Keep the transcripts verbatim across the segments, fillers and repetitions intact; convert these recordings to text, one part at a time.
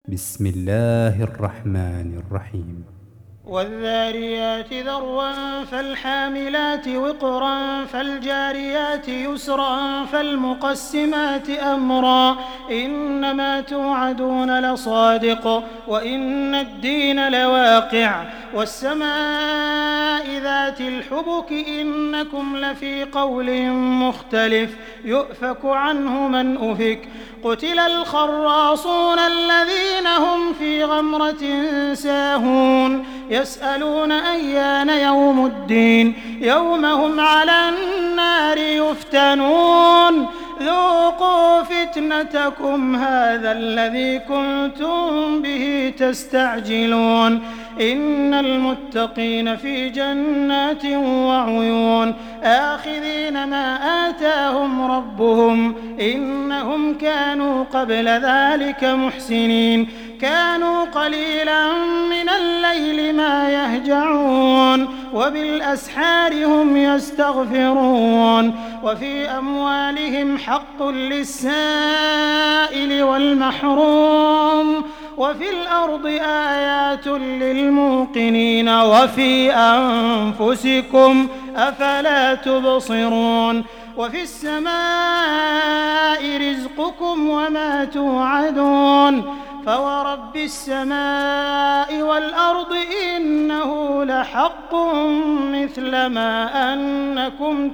بسم الله الرحمن الرحيم والذاريات ذروا فالحاملات وقرا فالجاريات يسرا فالمقسمات أمرا إنما توعدون لصادق وإن الدين لواقع والسماء ذات الحبك إنكم لفي قول مختلف يؤفك عنه من أفك قتل الخراصون الذين هم في غمرة ساهون يسألون أيان يوم الدين يوم هم على النار يفتنون ذوقوا فتنتكم هذا الذي كنتم به تستعجلون إن المتقين في جنات وعيون آخذين ما آتاهم ربهم إنهم كانوا قبل ذلك محسنين كانوا قليلا من الليل ما يهجعون وبالأسحار هم يستغفرون وفي أموالهم حق للسائل والمحروم وفي الأرض آيات للموقنين وفي أنفسكم أفلا تبصرون وفي السماء رزقكم وما توعدون فورب السماء والأرض إنه لحق مثل ما أنكم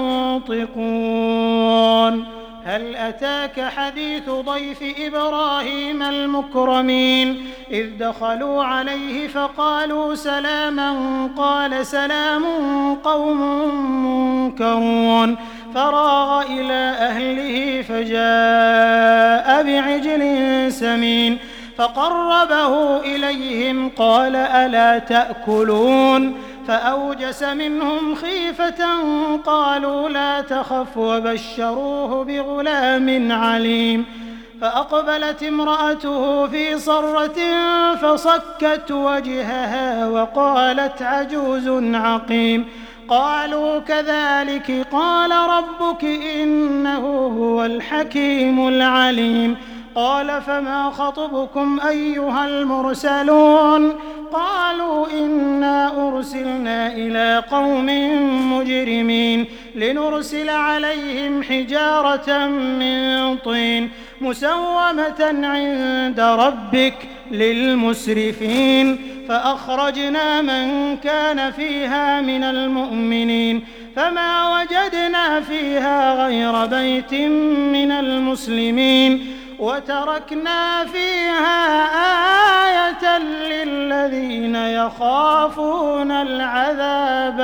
تنطقون هل أتاك حديث ضيف إبراهيم المكرمين إذ دخلوا عليه فقالوا سلاما قال سلام قوم منكرون فراغ إلى أهله فجاء بعجل سمين فقربه إليهم قال ألا تأكلون فأوجس منهم خيفة قالوا لا تخف وبشروه بغلام عليم فأقبلت امرأته في صرة فصكت وجهها وقالت عجوز عقيم قالوا كذلك قال ربك إنه هو الحكيم العليم قال فما خطبكم أيها المرسلون قالوا إنا أرسلنا إلى قوم مجرمين لنرسل عليهم حجارة من طين مسومة عند ربك للمسرفين فأخرجنا من كان فيها من المؤمنين فما وجدنا فيها غير بيت من المسلمين وتركنا فيها آية للذين يخافون العذاب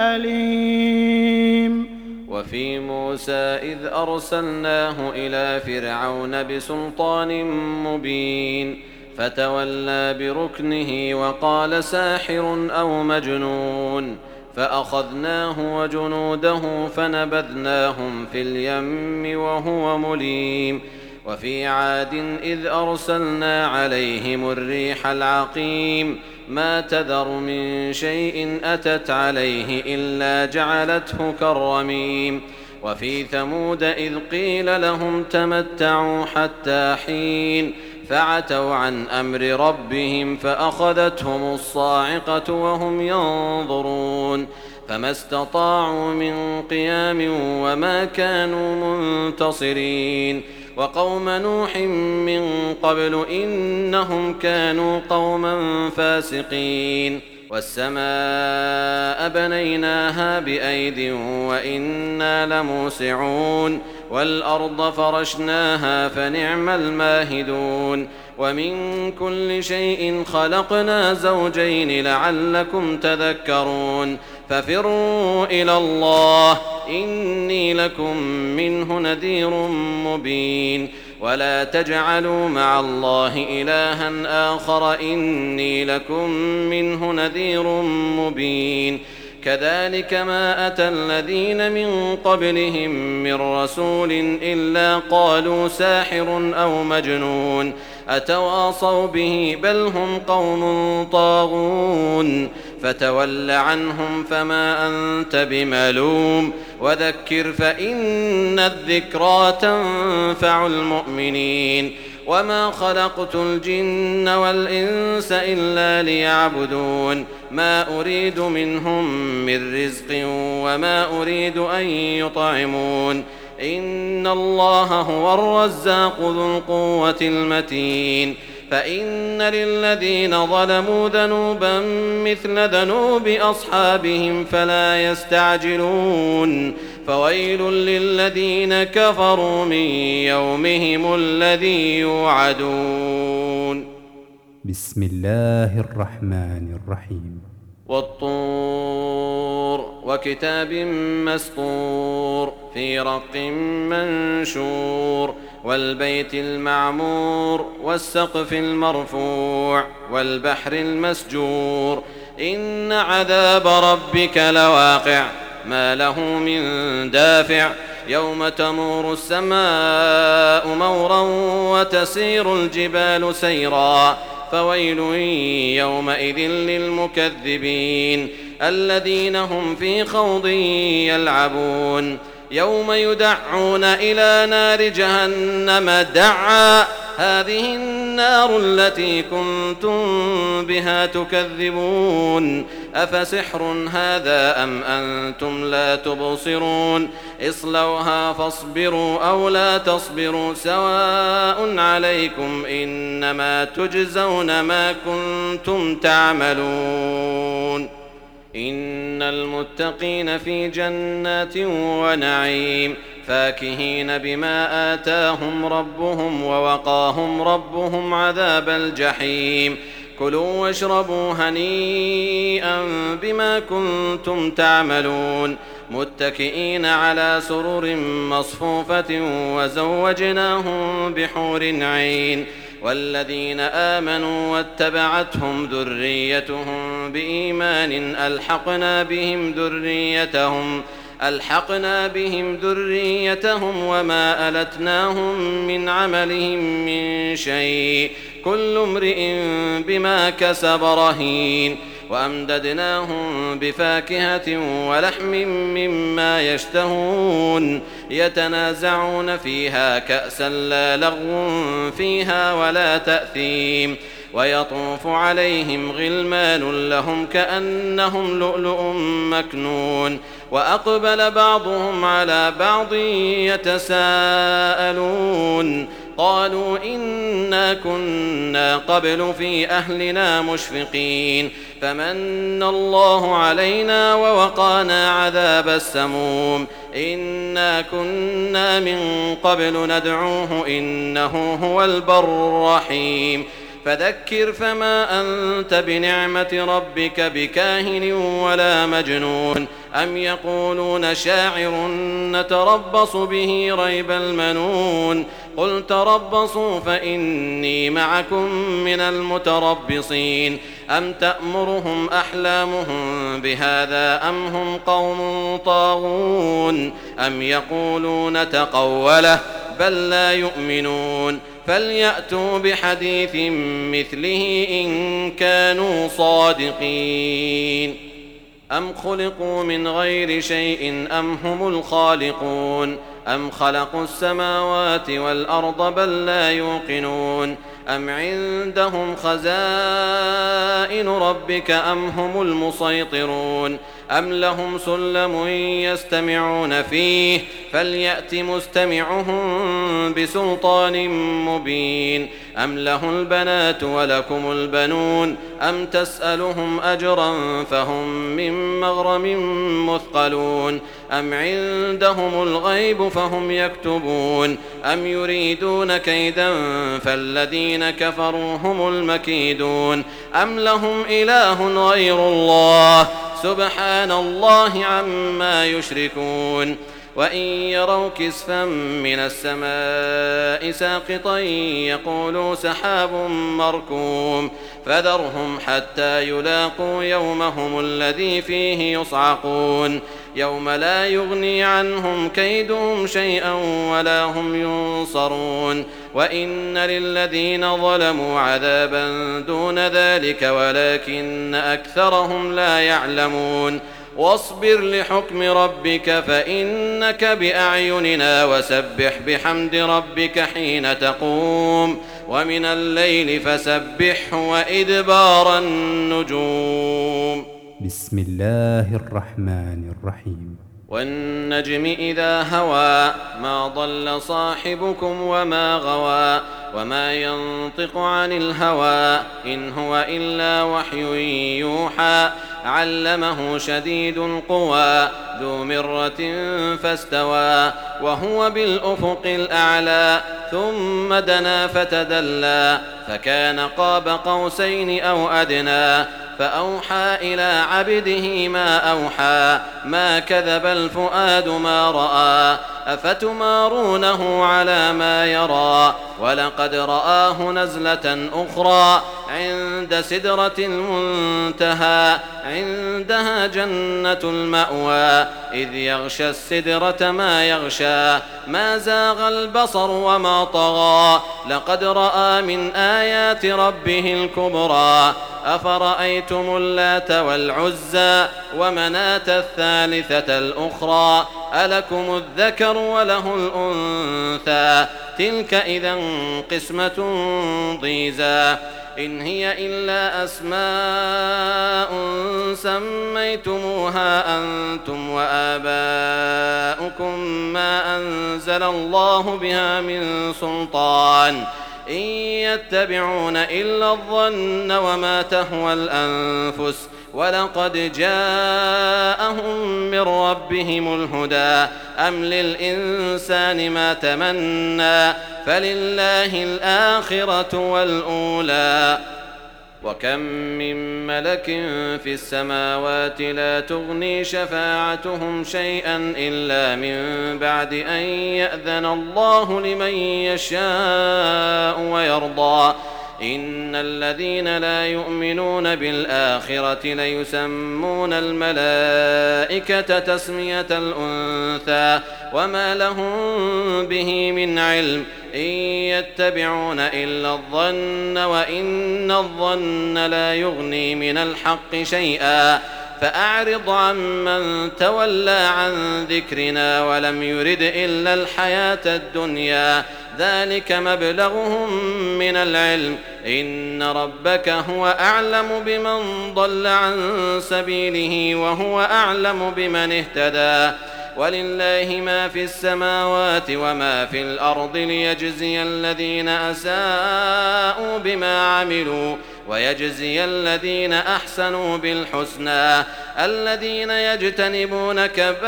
الأليم وفي موسى إذ أرسلناه إلى فرعون بسلطان مبين فتولى بركنه وقال ساحر أو مجنون فأخذناه وجنوده فنبذناهم في اليم وهو مليم وفي عاد إذ أرسلنا عليهم الريح العقيم ما تذر من شيء أتت عليه إلا جعلته كالرميم وفي ثمود إذ قيل لهم تمتعوا حتى حين فعتوا عن أمر ربهم فأخذتهم الصاعقة وهم ينظرون فما استطاعوا من قيام وما كانوا منتصرين وقوم نوح من قبل إنهم كانوا قوما فاسقين والسماء بنيناها بأيد وإنا لموسعون والأرض فرشناها فنعم الماهدون ومن كل شيء خلقنا زوجين لعلكم تذكرون ففروا إلى الله إني لكم منه نذير مبين ولا تجعلوا مع الله إلها آخر إني لكم منه نذير مبين كذلك ما أتى الذين من قبلهم من رسول إلا قالوا ساحر أو مجنون أتواصوا به بل هم قوم طاغون فتول عنهم فما أنت بملوم وذكر فإن الذكرى تنفع المؤمنين وما خلقت الجن والإنس إلا ليعبدون ما أريد منهم من رزق وما أريد أن يطعمون إن الله هو الرزاق ذو القوة المتين فإن للذين ظلموا ذنوبا مثل ذنوب أصحابهم فلا يستعجلون فويل للذين كفروا من يومهم الذي يوعدون. بسم الله الرحمن الرحيم. والطور وكتاب مسطور في رق منشور والبيت المعمور والسقف المرفوع والبحر المسجور إن عذاب ربك لواقع ما له من دافع يوم تمور السماء مورا وتسير الجبال سيرا فويل يومئذ للمكذبين الذين هم في خوض يلعبون يوم يدعون إلى نار جهنم دعا هذه النار التي كنتم بها تكذبون أفسحر هذا أم أنتم لا تبصرون اصلوها فاصبروا أو لا تصبروا سواء عليكم إنما تجزون ما كنتم تعملون إن المتقين في جنات ونعيم فاكهين بما آتاهم ربهم ووقاهم ربهم عذاب الجحيم كلوا واشربوا هنيئا بما كنتم تعملون متكئين على سرر مصفوفة وزوجناهم بحور عين والذين آمنوا واتبعتهم ذريتهم بإيمان ألحقنا بهم ذريتهم ألحقنا بهم ذريتهم وما ألتناهم من عملهم من شيء كل امرئ بما كسب رهين وأمددناهم بفاكهة ولحم مما يشتهون يتنازعون فيها كأسا لا لغو فيها ولا تأثيم ويطوف عليهم غلمان لهم كأنهم لؤلؤ مكنون وأقبل بعضهم على بعض يتساءلون قالوا إنا كنا قبل في أهلنا مشفقين فمن الله علينا ووقانا عذاب السموم إنا كنا من قبل ندعوه إنه هو البر الرحيم فذكر فما أنت بنعمة ربك بكاهن ولا مجنون أم يقولون شاعر نتربص به ريب المنون قل تربصوا فإني معكم من المتربصين أم تأمرهم أحلامهم بهذا أم هم قوم طاغون أم يقولون تقوله بل لا يؤمنون فليأتوا بحديث مثله إن كانوا صادقين أم خلقوا من غير شيء أم هم الخالقون أم خلقوا السماوات والأرض بل لا يوقنون أم عندهم خزائن ربك أم هم المسيطرون أم لهم سلم يستمعون فيه فليأت مستمعهم بسلطان مبين أم له البنات ولكم البنون أم تسألهم أجرا فهم من مغرم مثقلون أم عندهم الغيب فهم يكتبون أم يريدون كيدا فالذين كفروا هم المكيدون أم لهم إله غير الله سبحان الله عما يشركون وإن يروا كسفا من السماء ساقطا يقولوا سحاب مركوم فذرهم حتى يلاقوا يومهم الذي فيه يصعقون يوم لا يغني عنهم كيدهم شيئا ولا هم ينصرون وإن للذين ظلموا عذابا دون ذلك ولكن أكثرهم لا يعلمون واصبر لحكم ربك فإنك بأعيننا وسبح بحمد ربك حين تقوم ومن الليل فسبحه وإدبار النجوم. بسم الله الرحمن الرحيم. والنجم إذا هوى ما ضل صاحبكم وما غوى وما ينطق عن الهوى إن هو إلا وحي يوحى علمه شديد القوى ذو مرة فاستوى وهو بالأفق الأعلى ثم دنا فتدلى فكان قاب قوسين أو أدنى فأوحى إلى عبده ما أوحى ما كذب الفؤاد ما رأى أفتمارونه على ما يرى ولقد رآه نزلة أخرى عند سدرة المنتهى عندها جنة المأوى إذ يغشى السدرة ما يغشى ما زاغ البصر وما طغى لقد رأى من آيات ربه الكبرى أفرأيتم اللات والعزى ومناة الثالثة الأخرى ألكم الذكر وله الأنثى تلك إذا قسمة ضيزى إن هي إلا أسماء سميتموها أنتم وآباؤكم ما أنزل الله بها من سلطان إن يتبعون إلا الظن وما تهوى الأنفس ولقد جاءهم من ربهم الهدى أم للإنسان ما تمنى فلله الآخرة والأولى وكم من ملك في السماوات لا تغني شفاعتهم شيئا إلا من بعد أن يأذن الله لمن يشاء ويرضى إن الذين لا يؤمنون بالآخرة ليسمون الملائكة تسمية الأنثى وما لهم به من علم إن يتبعون إلا الظن وإن الظن لا يغني من الحق شيئا فأعرض عمن تولى عن ذكرنا ولم يرد إلا الحياة الدنيا ذلك مبلغهم من العلم إن ربك هو أعلم بمن ضل عن سبيله وهو أعلم بمن اهتدى ولله ما في السماوات وما في الأرض ليجزي الذين أساءوا بما عملوا ويجزي الذين أحسنوا بالحسنى الذين يجتنبون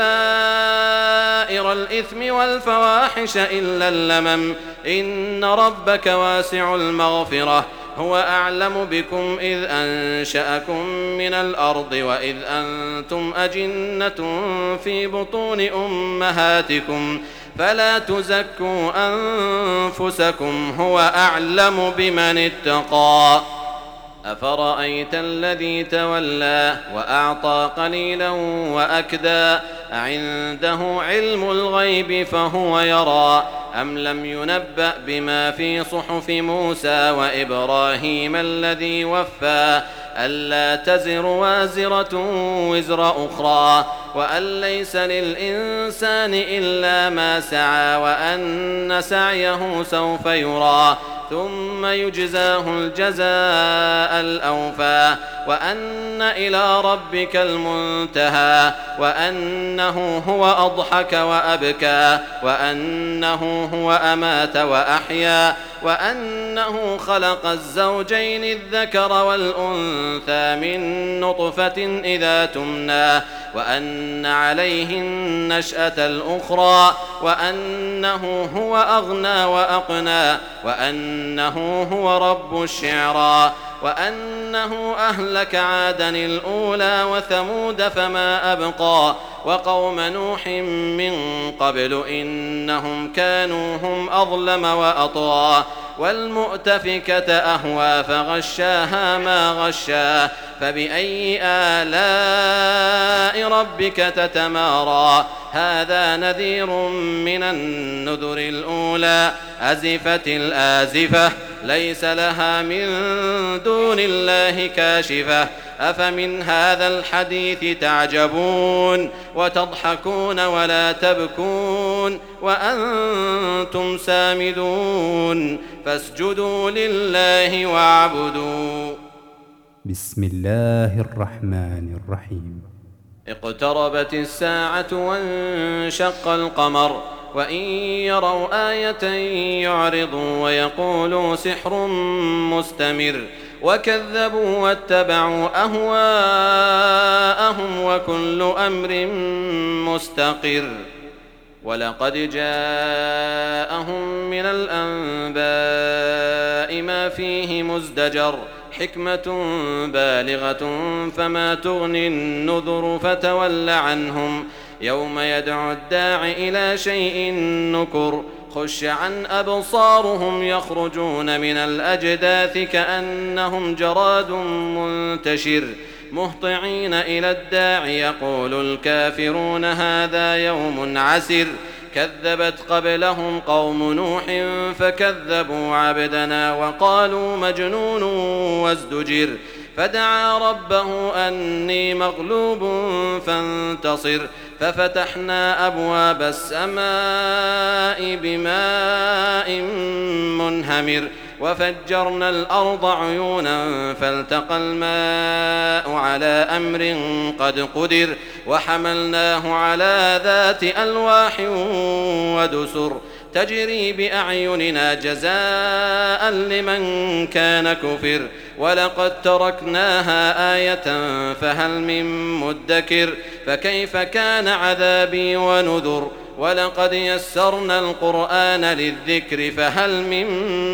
كبائر الإثم والفواحش إلا اللمم إن ربك واسع المغفرة هو أعلم بكم إذ أنشأكم من الأرض وإذ أنتم أجنة في بطون أمهاتكم فلا تزكوا أنفسكم هو أعلم بمن اتقى أفرأيت الذي تولى وأعطى قليلا وأكدى أعنده علم الغيب فهو يرى أم لم ينبأ بما في صحف موسى وإبراهيم الذي وفى ألا تزر وازرة وزر أخرى وأن ليس للإنسان إلا ما سعى وأن سعيه سوف يرى ثم يجزاه الجزاء الأوفى وأن إلى ربك المنتهى وأنه هو أضحك وأبكى وأنه هو أمات وأحيا وأنه خلق الزوجين الذكر والأنثى من نطفة إذا تمنى وأن عليه النشأة الأخرى وأنه هو أغنى وأقنى وأنه هو رب الشعرى وأنه أهلك عادا الأولى وثمود فما أبقى وقوم نوح من قبل إنهم كانوا هم أظلم وأطغى والمؤتفكة أهوى فغشاها ما غشا فبأي آلاء ربك تتمارى هذا نذير من النذر الأولى أزفت الآزفة ليس لها من دون الله كاشفة أفمن هذا الحديث تعجبون وتضحكون ولا تبكون وأنتم سامدون فاسجدوا لله واعبدوا. بسم الله الرحمن الرحيم. اقتربت الساعة وانشق القمر وإن يروا آية يعرضوا ويقولوا سحر مستمر وكذبوا واتبعوا أهواءهم وكل أمر مستقر. ولقد جاءهم من الأنباء ما فيه مزدجر حكمة بالغة فما تغني النذر فتول عنهم يوم يدعو الداع إلى شيء نكر خش عن أبصارهم يخرجون من الأجداث كأنهم جراد منتشر مهطعين إلى الداع يقول الكافرون هذا يوم عسر كذبت قبلهم قوم نوح فكذبوا عبدنا وقالوا مجنون وازدجر فدعا ربه أني مغلوب فانتصر ففتحنا أبواب السماء بماء منهمر وفجرنا الأرض عيونا فالتقى الماء على أمر قد قدر وحملناه على ذات ألواح ودسر تجري بأعيننا جزاء لمن كان كفر ولقد تركناها آية فهل من مدكر فكيف كان عذابي ونذر ولقد يسرنا القرآن للذكر فهل من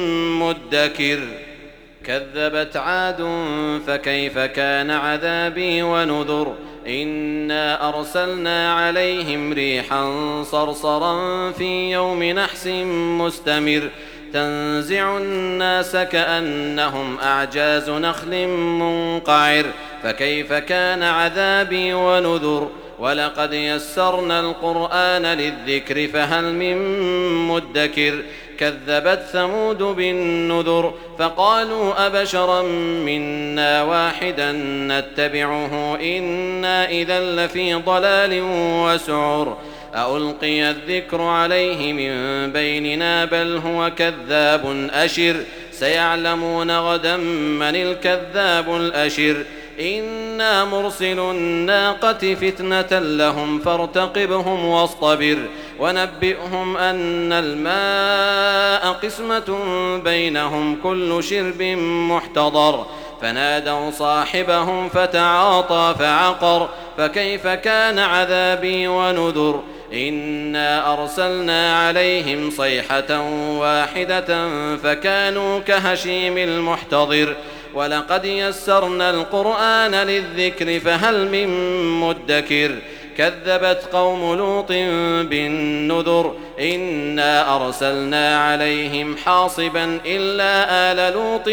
مدكر كذبت عاد فكيف كان عذابي ونذر إنا أرسلنا عليهم ريحا صرصرا في يوم نحس مستمر تنزع الناس كأنهم أعجاز نخل منقعر فكيف كان عذابي ونذر ولقد يسرنا القرآن للذكر فهل من مدكر كذبت ثمود بالنذر فقالوا أبشرا منا واحدا نتبعه إنا إذا لفي ضلال وسعر ألقي الذكر عليه من بيننا بل هو كذاب أشر سيعلمون غدا من الكذاب الأشر إنا مرسل الناقة فتنة لهم فارتقبهم واصطبر ونبئهم أن الماء قسمة بينهم كل شرب محتضر فنادوا صاحبهم فتعاطى فعقر فكيف كان عذابي ونذر إنا أرسلنا عليهم صيحة واحدة فكانوا كهشيم المحتضر ولقد يسرنا القرآن للذكر فهل من مدكر كذبت قوم لوط بالنذر إنا أرسلنا عليهم حاصبا إلا آل لوط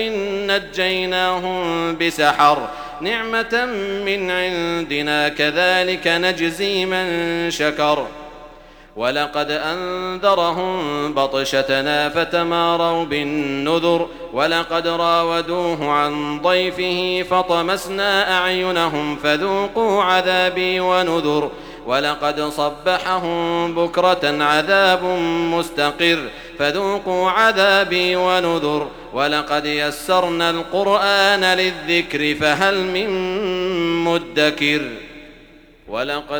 نجيناهم بسحر نعمة من عندنا كذلك نجزي من شكر ولقد أنذرهم بطشتنا فتماروا بالنذر ولقد راودوه عن ضيفه فطمسنا أعينهم فذوقوا عذابي ونذر ولقد صبحهم بكرة عذاب مستقر فذوقوا عذابي ونذر ولقد يسرنا القرآن للذكر فهل من مدكر ولقد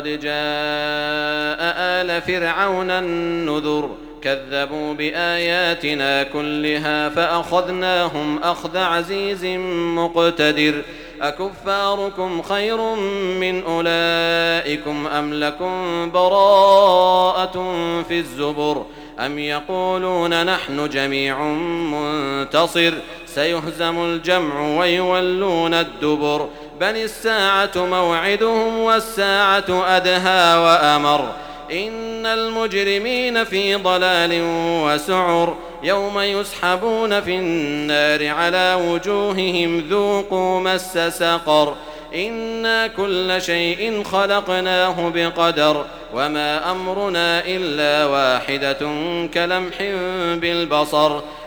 جاء آل فرعون النذر كذبوا بآياتنا كلها فأخذناهم أخذ عزيز مقتدر أكفاركم خير من أولئكم أم لكم براءة في الزبر أم يقولون نحن جميع منتصر سيهزم الجمع ويولون الدبر بل الساعة موعدهم والساعة أدهى وأمر إن المجرمين في ضلال وسعر يوم يسحبون في النار على وجوههم ذوقوا مس سقر إنا كل شيء خلقناه بقدر وما أمرنا إلا واحدة كلمح بالبصر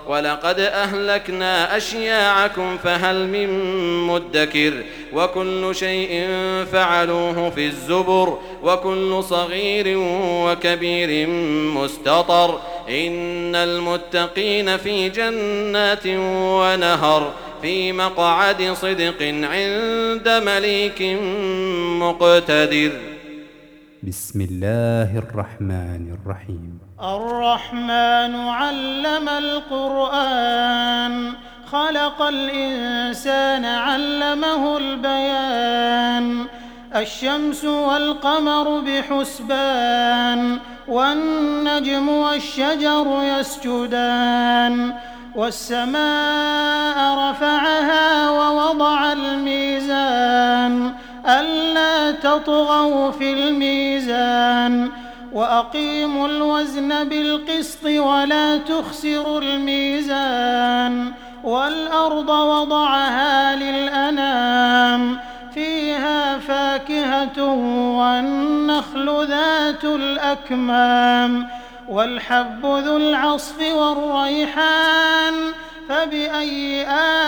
ولقد أهلكنا أشياعكم فهل من مدكر وكل شيء فعلوه في الزبر وكل صغير وكبير مستطر إن المتقين في جنات ونهر في مقعد صدق عند مليك مقتدر. بسم الله الرحمن الرحيم. الرحمن علم القرآن خلق الإنسان علمه البيان الشمس والقمر بحسبان والنجم والشجر يسجدان والسماء رفعها ووضع الميزان ألا تطغوا في الميزان وأقيموا الوزن بالقسط ولا تخسروا الميزان والأرض وضعها للأنام فيها فاكهة والنخل ذات الأكمام والحب ذو العصف والريحان فبأي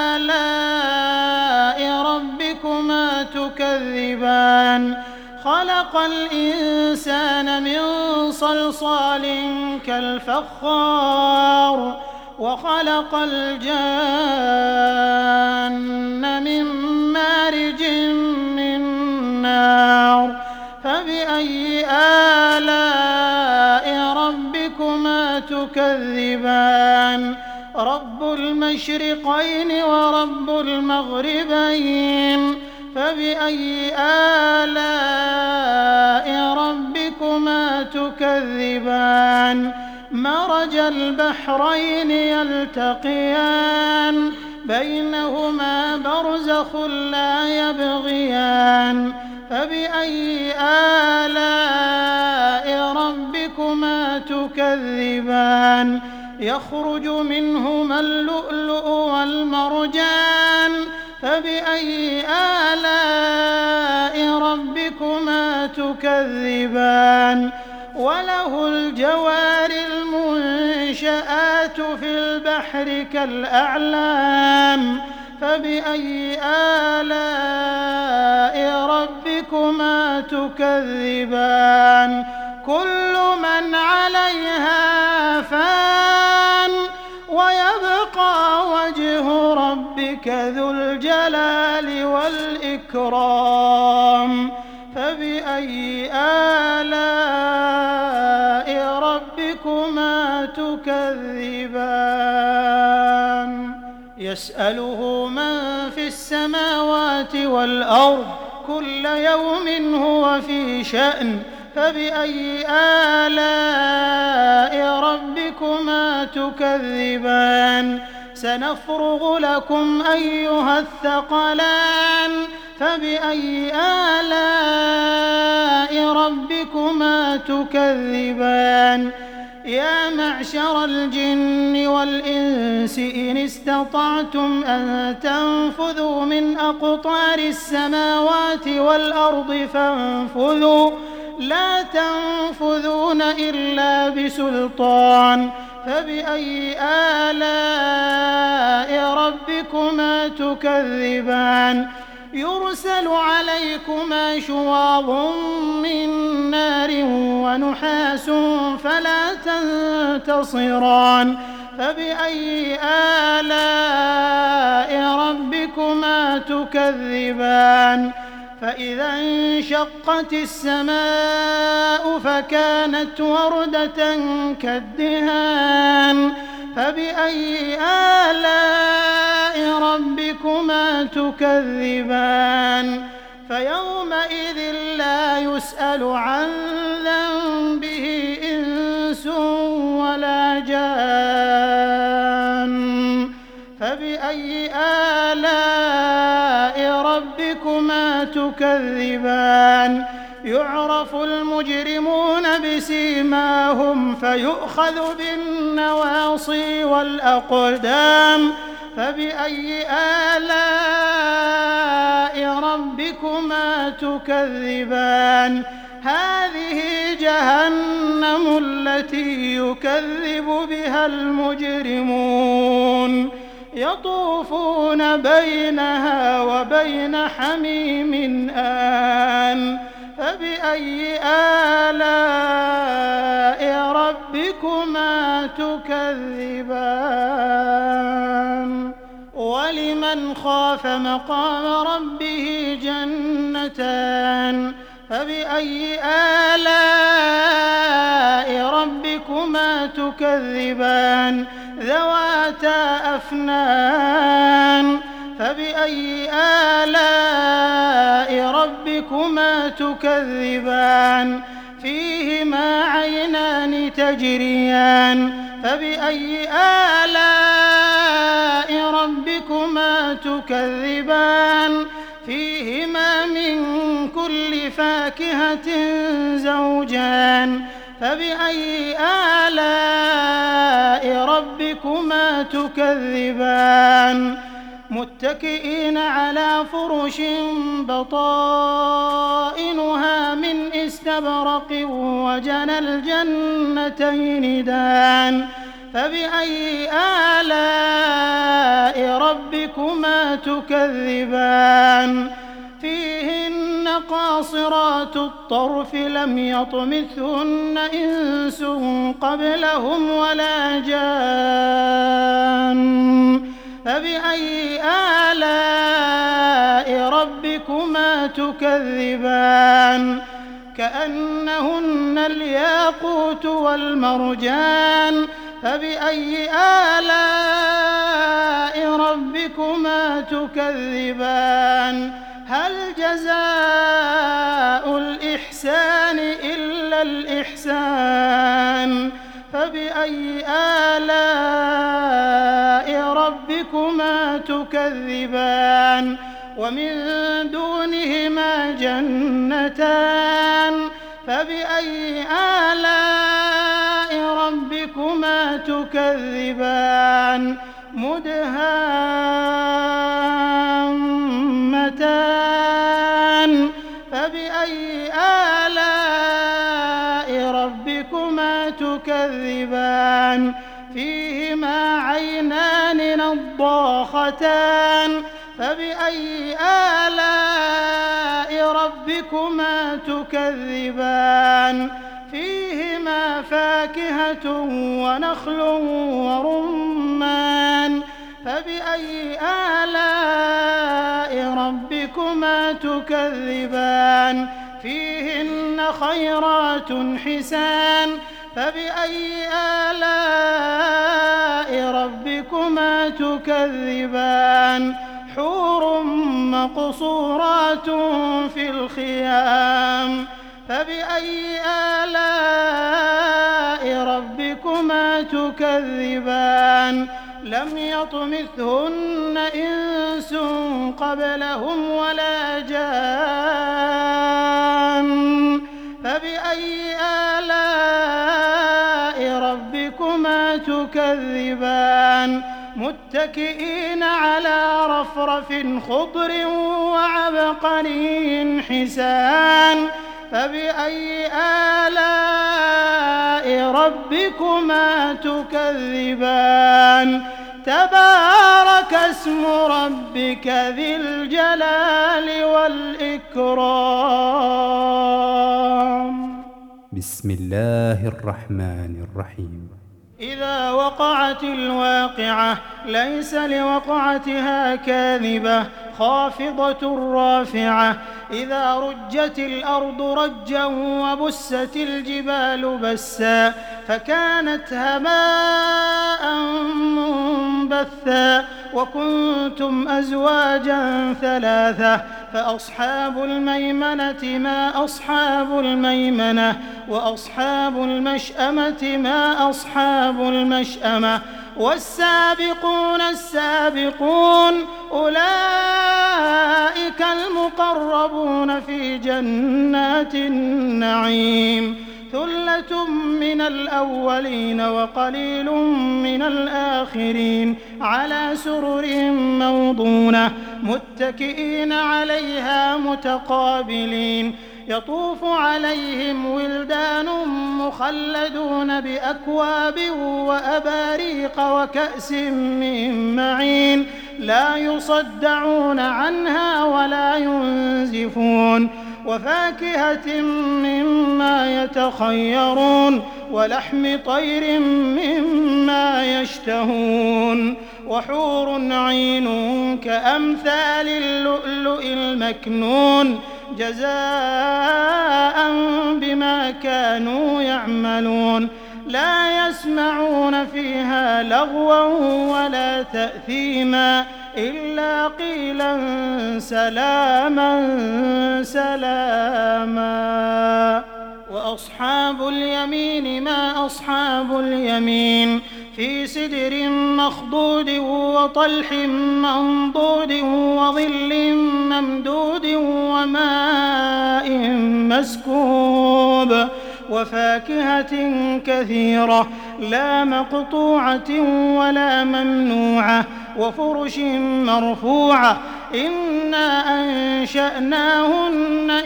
آلاء ربكما تكذبان خلق الإنسان من صلصال كالفخار وخلق الجان من مارج من نار فبأي آلاء ربكما تكذبان رب المشرقين ورب المغربين فبأي آلاء ربكما تكذبان مرج البحرين يلتقيان بينهما برزخ لا يبغيان فبأي آلاء ربكما تكذبان يخرج منهما اللؤلؤ والمرجان فبأي آلاء ربكما تكذبان وله الجوار المنشآت في البحر كالأعلام فبأي آلاء ربكما تكذبان كل من عليها فان ويبقى وجه ربك ذو الجلال والإكرام فبأي آلاء ربكما تكذبان يسأله من في السماوات والأرض كل يوم هو في شأن فبأي آلاء ربكما تكذبان سنفرغ لكم أيها الثقلان فبأي آلاء ربكما تكذبان يا معشر الجن والإنس إن استطعتم أن تنفذوا من أقطار السماوات والأرض فانفذوا لا تنفذون إلا بسلطان فبأي آلاء ربكما تكذبان يرسل عليكما شواظ من نار ونحاس فلا تنتصران فبأي آلاء ربكما تكذبان فإذا انشقت السماء فكانت وردة كالدهان فبأي آلاء ربكما تكذبان فيومئذ لا يسأل عن ذنبه إنس ولا جان فبأي آلاء ربكما تكذبان يعرف المجرمون بسيماهم فيؤخذ بالنواصي والأقدام فبأي آلاء ربكما تكذبان هذه جهنم التي يكذب بها المجرمون يطوفون بينها وبين حميم آن فبأي آلاء ربكما تكذبان ولمن خاف مقام ربه جنتان فبأي آلاء ربكما تكذبان ذواتا أفنان فبأي آلاء ربكما تكذبان فيهما عينان تجريان فبأي آلاء ربكما تكذبان فيهما من كل فاكهة زوجان فبأي آلاء ربكما تكذبان متكئين على فرش بطائنها من استبرق وجنى الجنتين دان فبأي آلاء ربكما تكذبان فيهن قاصرات الطرف لم يطمثهن إنس قبلهم ولا جان فبأي آلاء ربكما تكذبان كأنهن الياقوت والمرجان فبأي آلاء ربكما تكذبان هل جزاء الإحسان إلا الإحسان فبأي آلاء ربكما تكذبان ومن دونهما جنتان فبأي آلاء ربكما تكذبان مدهامتان فبأي آلاء ربكما تكذبان فيهما عينان نضاختان فبأي آلاء ربكما تكذبان فيهما فاكهة ونخل ورمان فبأي آلاء ربكما تكذبان فيهن خيرات حسان فبأي آلاء ربكما تكذبان حور مقصورات في الخيام فبأي آلاء ربكما تكذبان لم يطمثهن إنس قبلهم ولا جان فبأي آلاء ربكما تكذبان متكئين على رفرف خضر وعبقري حسان فبأي آلاء ربكما تكذبان تبارك اسم ربك ذي الجلال والإكرام بسم الله الرحمن الرحيم إذا وقعت الواقعة ليس لوقعتها كاذبة خافضة رافعة إذا رجت الأرض رجا وبست الجبال بسا فكانت هباء منبثا وكنتم أزواجا ثلاثة فأصحاب الميمنة ما أصحاب الميمنة وأصحاب المشأمة ما أصحاب المشأمة والسابقون السابقون أولئك المقربون في جنات النعيم ثلة من الأولين وقليل من الآخرين على سرر موضونة متكئين عليها متقابلين يطوف عليهم ولدان مخلدون بأكواب وأباريق وكأس من معين لا يصدعون عنها ولا ينزفون وفاكهة مما يتخيرون ولحم طير مما يشتهون وحور عين كأمثال اللؤلؤ المكنون جزاء بما كانوا يعملون لا يسمعون فيها لغوا ولا تأثيما إلا قيلا سلاما سلاما. وأصحاب اليمين ما أصحاب اليمين في سدر مخضود وطلح منضود وظل ممدود وماء مسكوب وفاكهة كثيرة لا مقطوعة ولا ممنوعة وفرش مرفوعة إنا أنشأناهن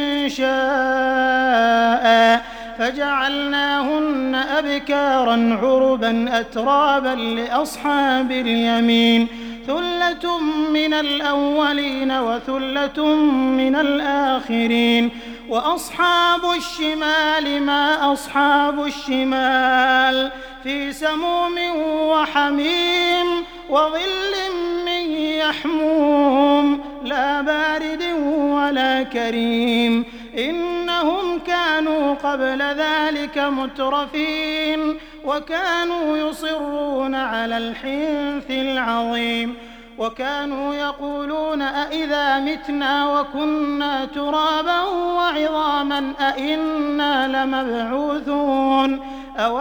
إنشاء فجعلناهن أبكارا عربا أترابا لأصحاب اليمين ثلة من الأولين وثلة من الآخرين. وأصحاب الشمال ما أصحاب الشمال في سموم وحميم وظل من يحموم لا بارد ولا كريم إنهم كانوا قبل ذلك مترفين وكانوا يصرون على الحنث العظيم وكانوا يقولون أئذا متنا وكنا ترابا وعظاما أئنا لمبعوثون أو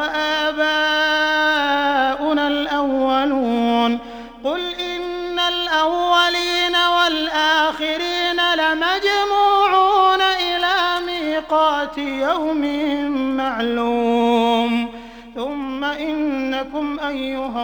آباؤنا الأولون قل إن الأولين والآخرين لمجموعون إلى ميقات يوم معلوم ثم إنكم أيها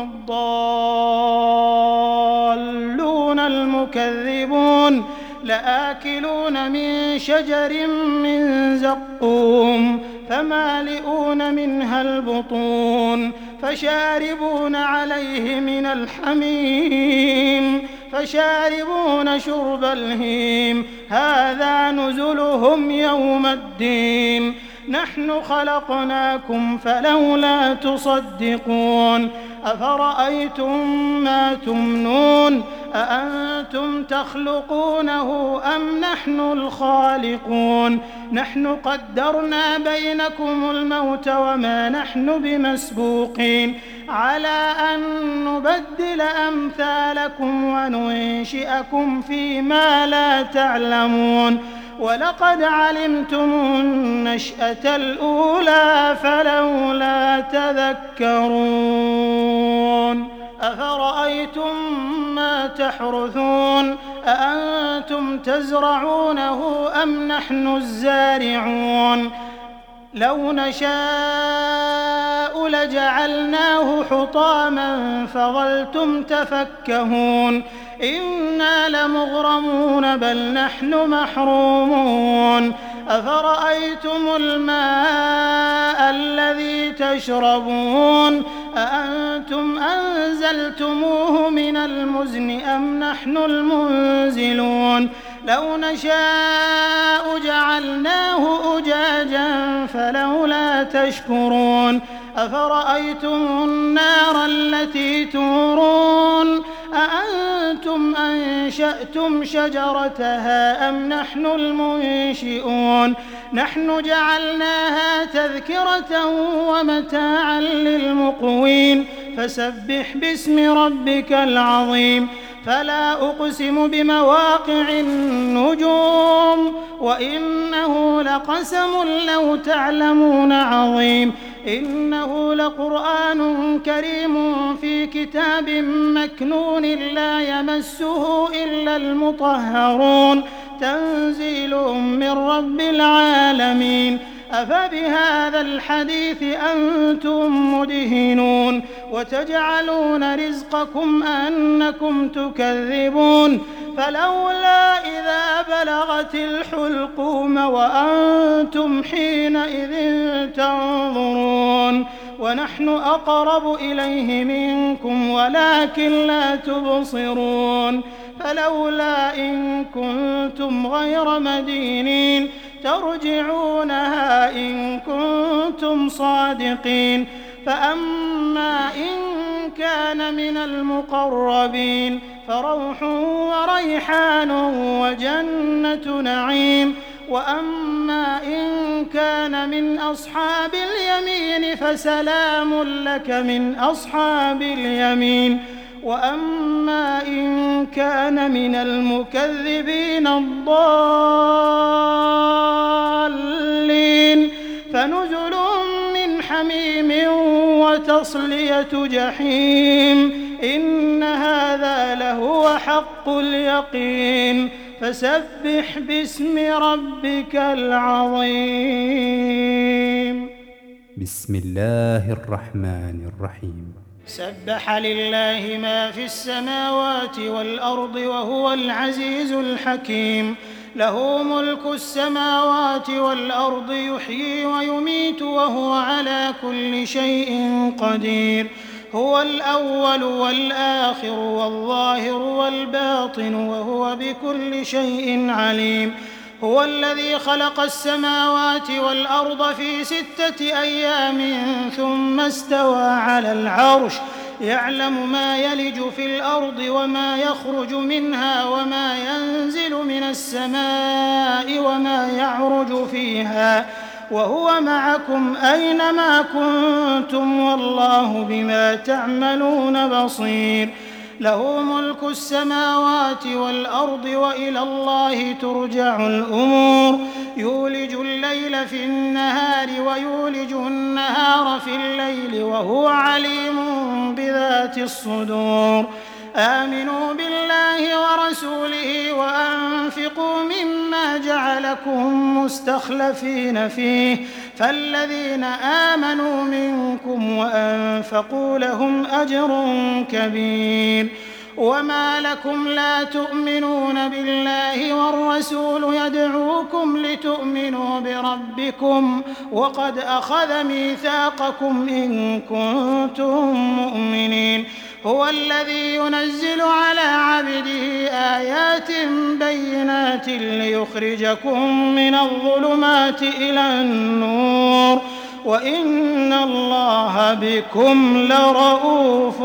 الضالون المكذبون لآكلون من شجر من زقوم فمالئون منها البطون فشاربون عليه من الحميم فشاربون شرب الهيم هذا نزلهم يوم الدين نحن خلقناكم فلولا تصدقون أفرأيتم ما تمنون أأنتم تخلقونه أم نحن الخالقون نحن قدرنا بينكم الموت وما نحن بمسبوقين على أن نبدل أمثالكم وننشئكم فيما لا تعلمون ولقد علمتم النشأة الأولى فلولا تذكرون أفرأيتم ما تحرثون أأنتم تزرعونه أم نحن الزارعون لو نشاء لجعلناه حطاما فظلتم تفكهون إنا لمغرمون بل نحن محرومون أفرأيتم الماء الذي تشربون أأنتم أنزلتموه من المزن أم نحن المنزلون لو نشاء جعلناه أجاجا فلولا تشكرون أفرأيتم النار التي تورون أأنتم أنشأتم شجرتها أم نحن المنشئون نحن جعلناها تذكرة ومتاعا للمقوين فسبح باسم ربك العظيم فلا أقسم بمواقع النجوم وإنه لقسم لو تعلمون عظيم إنه لقرآن كريم في كتاب مكنون لا يمسه إلا المطهرون تنزيل من رب العالمين أفبهذا الحديث أنتم مدهنون وتجعلون رزقكم أنكم تكذبون فلولا إذا بلغت الحلقوم وأنتم حينئذ تنظرون ونحن أقرب إليه منكم ولكن لا تبصرون فلولا إن كنتم غير مدينين ترجعونها إن كنتم صادقين فأما إن كان من المقربين فروح وريحان وجنة نعيم وأما إن كان من أصحاب اليمين فسلام لك من أصحاب اليمين وأما إن كان من المكذبين الضالين فنزل من حميم وتصلية جحيم إن هذا لهو حق اليقين فسبح باسم ربك العظيم. بسم الله الرحمن الرحيم. سبح لله ما في السماوات والأرض وهو العزيز الحكيم له ملك السماوات والأرض يحيي ويميت وهو على كل شيء قدير هو الأول والآخر والظاهر والباطن وهو بكل شيء عليم هو الذي خلق السماوات والأرض في ستة أيام ثم استوى على العرش يعلم ما يلج في الأرض وما يخرج منها وما ينزل من السماء وما يعرج فيها وهو معكم أينما كنتم والله بما تعملون بصير له ملك السماوات والأرض وإلى الله ترجع الأمور يولج الليل في النهار ويولج النهار في الليل وهو عليم بذات الصدور آمنوا بالله ورسوله وأنفقوا مما جعلكم مستخلفين فيه فالذين آمنوا منكم وأنفقوا لهم أجر كبير وما لكم لا تؤمنون بالله والرسول يدعوكم لتؤمنوا بربكم وقد أخذ ميثاقكم إن كنتم مؤمنين هو الذي ينزل على عبده آيات بينات ليخرجكم من الظلمات إلى النور وإن الله بكم لرءوف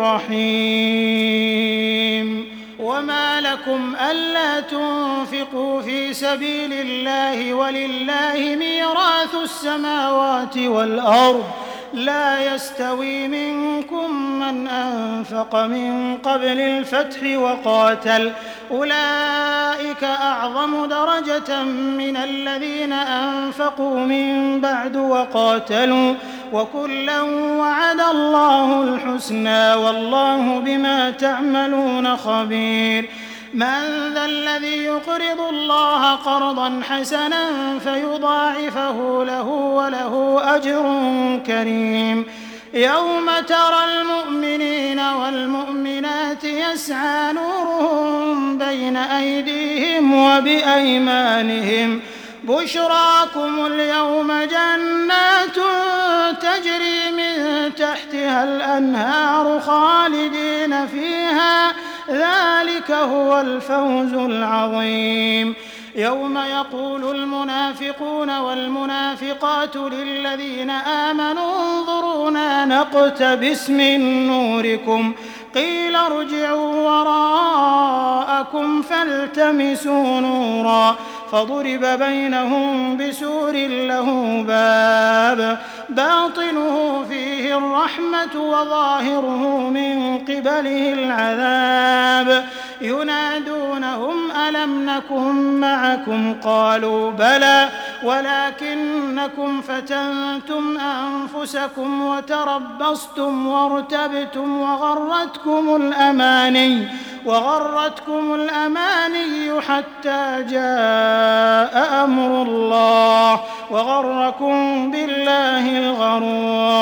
رحيم وما لكم ألا تنفقوا في سبيل الله ولله ميراث السماوات والأرض لا يستوي منكم من أنفق من قبل الفتح وقاتل أولئك أعظم درجة من الذين أنفقوا من بعد وقاتلوا وكلا وعد الله الحسنى والله بما تعملون خبير من ذا الذي يقرض الله قرضا حسنا فيضاعفه له وله أجر كريم يوم ترى المؤمنين والمؤمنات يسعى نورهم بين أيديهم وبأيمانهم بشراكم اليوم جنات تجري من تحتها الأنهار خالدين فيها ذلك هو الفوز العظيم يوم يقول المنافقون والمنافقات للذين آمنوا انظرونا نقتبس من نوركم قيل ارجعوا وراءكم فالتمسوا نورا فضرب بينهم بسور له باب باطنه فيه الرحمة وظاهره من قبله العذاب ينادونهم ألم نكن معكم قالوا بلى ولكنكم فتنتم أنفسكم وتربصتم وارتبتم وغرتكم الأماني وغرتكم الأماني حتى جاء أمر الله وغركم بالله الغرور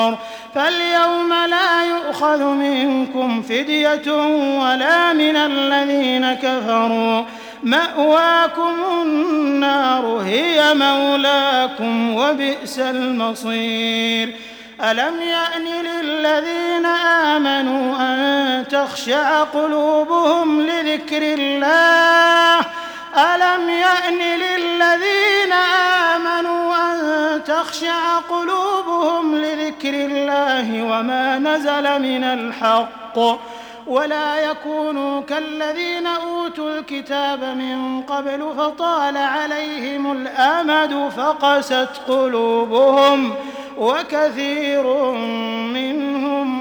فاليوم لا يؤخذ منكم فدية ولا من الذين كفروا، مأواكم النار هي مولاكم وبئس المصير. ألم يأن للذين آمنوا أن تخشع قلوبهم لذكر الله ألم يأن للذين آمنوا أن تخشع قلوبهم لذكر الله وما نزل من الحق ولا يكونوا كالذين أوتوا الكتاب من قبل فطال عليهم الأمد فقست قلوبهم وكثير منهم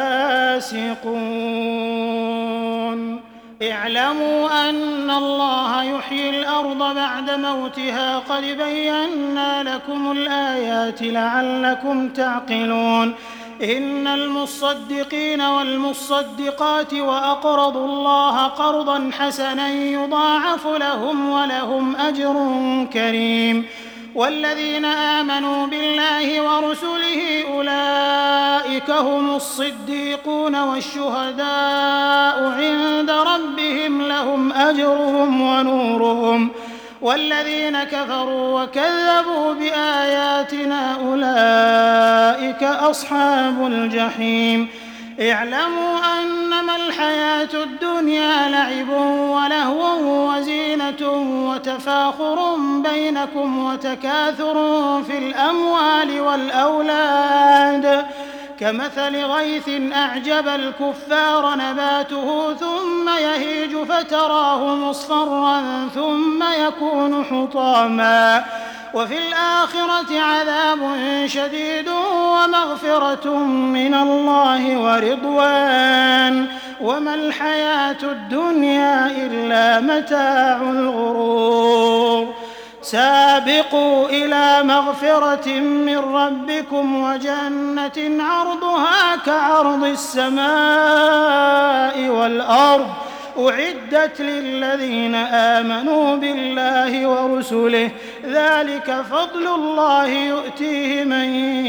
فاسقون. اعلموا أن الله يحيي الأرض بعد موتها قد بينا لكم الآيات لعلكم تعقلون. إن المصدقين والمصدقات وأقرضوا الله قرضا حسنا يضاعف لهم ولهم أجر كريم. والذين آمنوا بالله ورسله أولئك هم الصديقون والشهداء عند ربهم لهم أجرهم ونورهم. والذين كفروا وكذبوا بآياتنا أولئك أصحاب الجحيم. اعلموا أنما الحياة الدنيا لعب ولهو وزينة وتفاخر بينكم وتكاثر في الأموال والأولاد كمثل غيث أعجب الكفار نباته ثم يهيج فتراه مصفرا ثم يكون حطاما وفي الآخرة عذاب شديد ومغفرة من الله ورضوان وما الحياة الدنيا إلا متاع الغرور. سابقوا إلى مغفرة من ربكم وجنة عرضها كعرض السماء والأرض أعدت للذين آمنوا بالله ورسله ذلك فضل الله يؤتيه من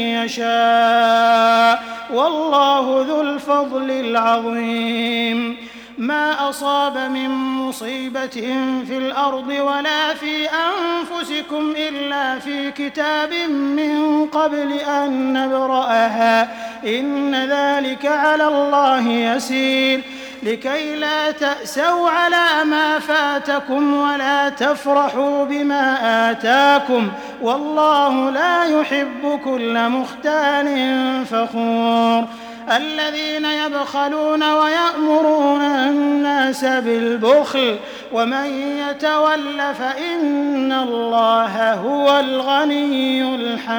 يشاء والله ذو الفضل العظيم. ما أصاب من مصيبة في الأرض ولا في أنفسكم إلا في كتاب من قبل أن نبرأها إن ذلك على الله يسير لكي لا تأسوا على ما فاتكم ولا تفرحوا بما آتاكم والله لا يحب كل مختال فخور. الذين يبخلون ويأمرون الناس بالبخل ومن يتول فإن الله هو الغني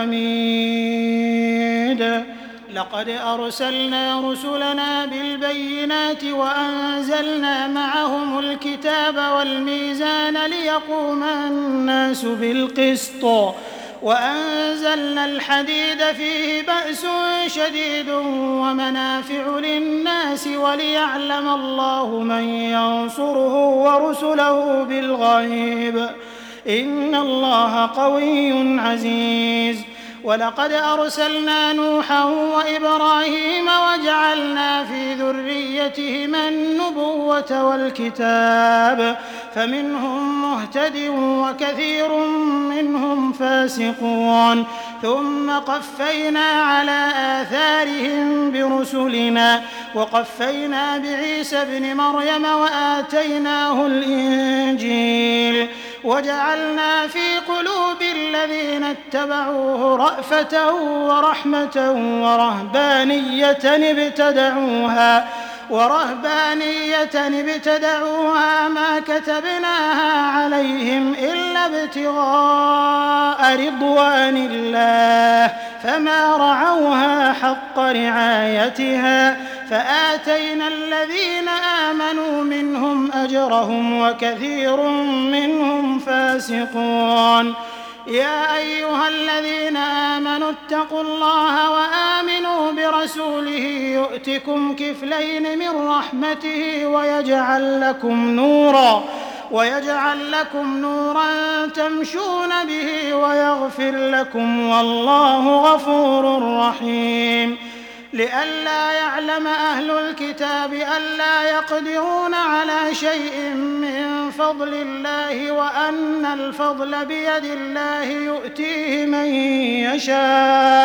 الحميد. لقد أرسلنا رسلنا بالبينات وأنزلنا معهم الكتاب والميزان ليقوم الناس بالقسط وأنزلنا الحديد فيه بأس شديد ومنافع للناس وليعلم الله من ينصره ورسله بالغيب إن الله قوي عزيز. ولقد أرسلنا نوحا وإبراهيم وجعلنا في ذريتهما النبوة والكتاب فمنهم مهتد وكثير منهم فاسقون ثم قفينا على آثارهم برسلنا وقفينا بعيسى ابن مريم وآتيناه الإنجيل وجعلنا في قلوب الذين اتبعوه رأفة ورحمة ورهبانية ابتدعوها ورهبانية ابتدعوها ما كتبناها عليهم إلا ابتغاء رضوان الله فما رعوها حق رعايتها فآتينا الذين آمنوا منهم أجرهم وكثير منهم فاسقون. يا أيها الذين آمنوا اتقوا الله وآمنوا برسوله يؤتكم كفلين من رحمته ويجعل لكم نورا ويجعل لكم نورا تمشون به ويغفر لكم والله غفور رحيم. لئلا يعلم أهل الكتاب ألا يقدرون على شيء من فضل الله وأن الفضل بيد الله يؤتيه من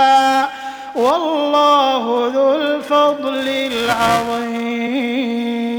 يشاء والله ذو الفضل العظيم.